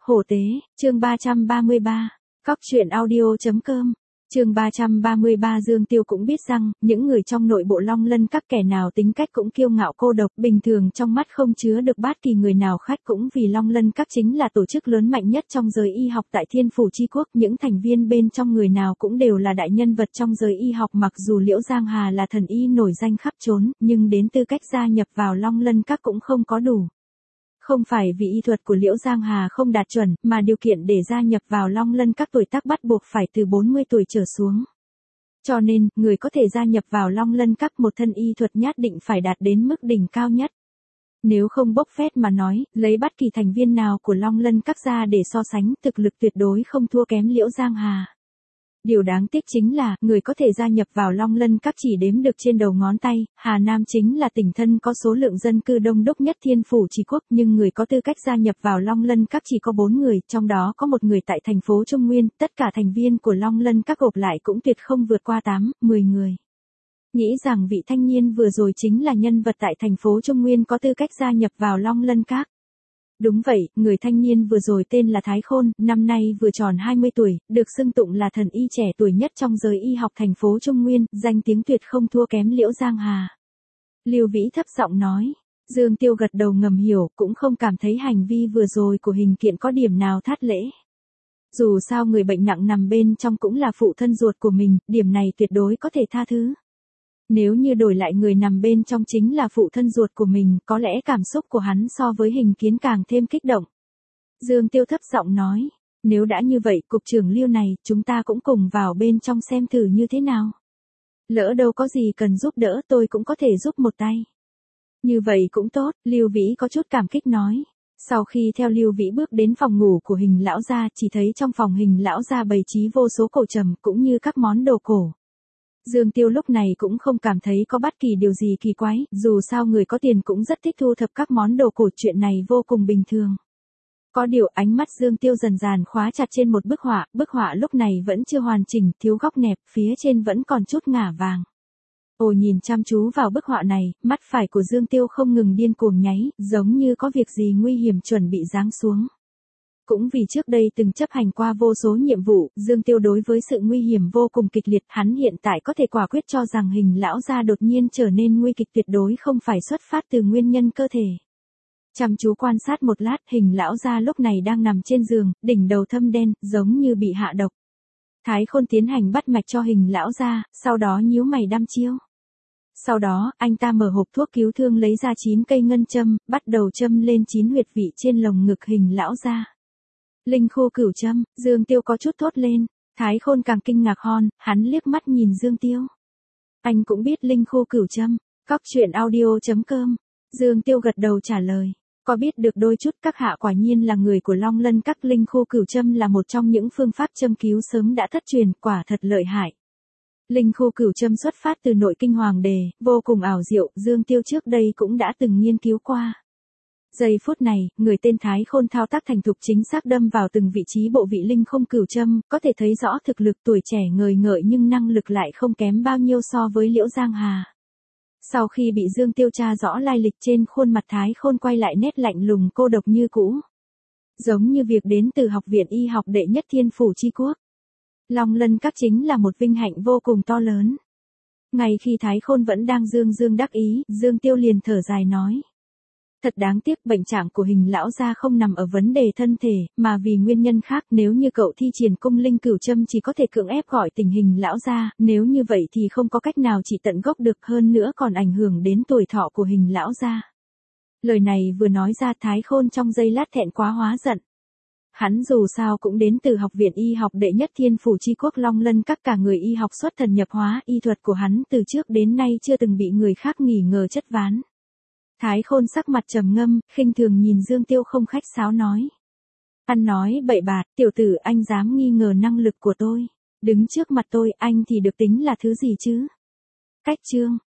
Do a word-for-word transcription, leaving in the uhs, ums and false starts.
Hổ tế, chương ba trăm ba mươi ba, cóc truyện audio.com, chương ba trăm ba mươi ba. Dương Tiêu cũng biết rằng, những người trong nội bộ Long Lân các kẻ nào tính cách cũng kiêu ngạo cô độc, bình thường trong mắt không chứa được bất kỳ người nào khách, cũng vì Long Lân các chính là tổ chức lớn mạnh nhất trong giới y học tại Thiên Phủ Chi Quốc, những thành viên bên trong người nào cũng đều là đại nhân vật trong giới y học. Mặc dù Liễu Giang Hà là thần y nổi danh khắp trốn, nhưng đến tư cách gia nhập vào Long Lân các cũng không có đủ. Không phải vì y thuật của Liễu Giang Hà không đạt chuẩn, mà điều kiện để gia nhập vào Long Lân các tuổi tác bắt buộc phải từ bốn mươi tuổi trở xuống. Cho nên, người có thể gia nhập vào Long Lân các một thân y thuật nhất định phải đạt đến mức đỉnh cao nhất. Nếu không bốc phét mà nói, lấy bất kỳ thành viên nào của Long Lân các ra để so sánh, thực lực tuyệt đối không thua kém Liễu Giang Hà. Điều đáng tiếc chính là, người có thể gia nhập vào Long Lân các chỉ đếm được trên đầu ngón tay. Hà Nam chính là tỉnh thân có số lượng dân cư đông đúc nhất Thiên Phủ Chi Quốc, nhưng người có tư cách gia nhập vào Long Lân các chỉ có bốn người, trong đó có một người tại thành phố Trung Nguyên, tất cả thành viên của Long Lân các gộp lại cũng tuyệt không vượt qua tám, mười người. Nghĩ rằng vị thanh niên vừa rồi chính là nhân vật tại thành phố Trung Nguyên có tư cách gia nhập vào Long Lân các. Đúng vậy, người thanh niên vừa rồi tên là Thái Khôn, năm nay vừa tròn hai mươi tuổi, được xưng tụng là thần y trẻ tuổi nhất trong giới y học thành phố Trung Nguyên, danh tiếng tuyệt không thua kém Liễu Giang Hà. Lưu Vĩ thấp giọng nói. Dương Tiêu gật đầu ngầm hiểu, cũng không cảm thấy hành vi vừa rồi của Hình Kiện có điểm nào thất lễ. Dù sao người bệnh nặng nằm bên trong cũng là phụ thân ruột của mình, điểm này tuyệt đối có thể tha thứ. Nếu như đổi lại người nằm bên trong chính là phụ thân ruột của mình, có lẽ cảm xúc của hắn so với Hình Kiến càng thêm kích động. Dương Tiêu thấp giọng nói, nếu đã như vậy, cục trưởng Lưu này, chúng ta cũng cùng vào bên trong xem thử như thế nào. Lỡ đâu có gì cần giúp đỡ tôi cũng có thể giúp một tay. Như vậy cũng tốt, Lưu Vĩ có chút cảm kích nói. Sau khi theo Lưu Vĩ bước đến phòng ngủ của Hình lão gia, chỉ thấy trong phòng Hình lão gia bày trí vô số cổ trầm cũng như các món đồ cổ. Dương Tiêu lúc này cũng không cảm thấy có bất kỳ điều gì kỳ quái, dù sao người có tiền cũng rất thích thu thập các món đồ cổ, chuyện này vô cùng bình thường. Có điều ánh mắt Dương Tiêu dần dần khóa chặt trên một bức họa, bức họa lúc này vẫn chưa hoàn chỉnh, thiếu góc nẹp, phía trên vẫn còn chút ngả vàng. Ồ, nhìn chăm chú vào bức họa này, mắt phải của Dương Tiêu không ngừng điên cuồng nháy, giống như có việc gì nguy hiểm chuẩn bị giáng xuống. Cũng vì trước đây từng chấp hành qua vô số nhiệm vụ, Dương Tiêu đối với sự nguy hiểm vô cùng kịch liệt, hắn hiện tại có thể quả quyết cho rằng Hình lão gia đột nhiên trở nên nguy kịch tuyệt đối không phải xuất phát từ nguyên nhân cơ thể. Chăm chú quan sát một lát, Hình lão gia lúc này đang nằm trên giường, đỉnh đầu thâm đen, giống như bị hạ độc. Thái Khôn tiến hành bắt mạch cho Hình lão gia, sau đó nhíu mày đăm chiêu. Sau đó, anh ta mở hộp thuốc cứu thương lấy ra chín cây ngân châm, bắt đầu châm lên chín huyệt vị trên lồng ngực Hình lão gia. Linh khu cửu châm, Dương Tiêu có chút thốt lên, Thái Khôn càng kinh ngạc hơn, hắn liếc mắt nhìn Dương Tiêu. Anh cũng biết linh khu cửu châm, cóc truyện audio.com, Dương Tiêu gật đầu trả lời, có biết được đôi chút, các hạ quả nhiên là người của Long Lân các. Linh khu cửu châm là một trong những phương pháp châm cứu sớm đã thất truyền, quả thật lợi hại. Linh khu cửu châm xuất phát từ nội kinh Hoàng Đề, vô cùng ảo diệu, Dương Tiêu trước đây cũng đã từng nghiên cứu qua. Giây phút này, người tên Thái Khôn thao tác thành thục chính xác đâm vào từng vị trí bộ vị linh không cửu châm, có thể thấy rõ thực lực tuổi trẻ ngời ngợi nhưng năng lực lại không kém bao nhiêu so với Liễu Giang Hà. Sau khi bị Dương Tiêu tra rõ lai lịch, trên khuôn mặt Thái Khôn quay lại nét lạnh lùng cô độc như cũ. Giống như việc đến từ học viện y học đệ nhất Thiên Phủ Chi Quốc. Long Lân các chính là một vinh hạnh vô cùng to lớn. Ngay khi Thái Khôn vẫn đang dương dương đắc ý, Dương Tiêu liền thở dài nói. Thật đáng tiếc, bệnh trạng của Hình lão gia không nằm ở vấn đề thân thể, mà vì nguyên nhân khác. Nếu như cậu thi triển cung linh cửu châm chỉ có thể cưỡng ép gọi tỉnh Hình lão gia, nếu như vậy thì không có cách nào trị tận gốc được, hơn nữa còn ảnh hưởng đến tuổi thọ của Hình lão gia. Lời này vừa nói ra, Thái Khôn trong giây lát thẹn quá hóa giận. Hắn dù sao cũng đến từ học viện y học đệ nhất Thiên Phủ Chi Quốc Long Lân các, cả người y học xuất thần nhập hóa, y thuật của hắn từ trước đến nay chưa từng bị người khác nghi ngờ chất ván. Thái Khôn sắc mặt trầm ngâm, khinh thường nhìn Dương Tiêu không khách sáo nói. Ăn nói bậy bạ, tiểu tử, anh dám nghi ngờ năng lực của tôi. Đứng trước mặt tôi, anh thì được tính là thứ gì chứ? Cách chương,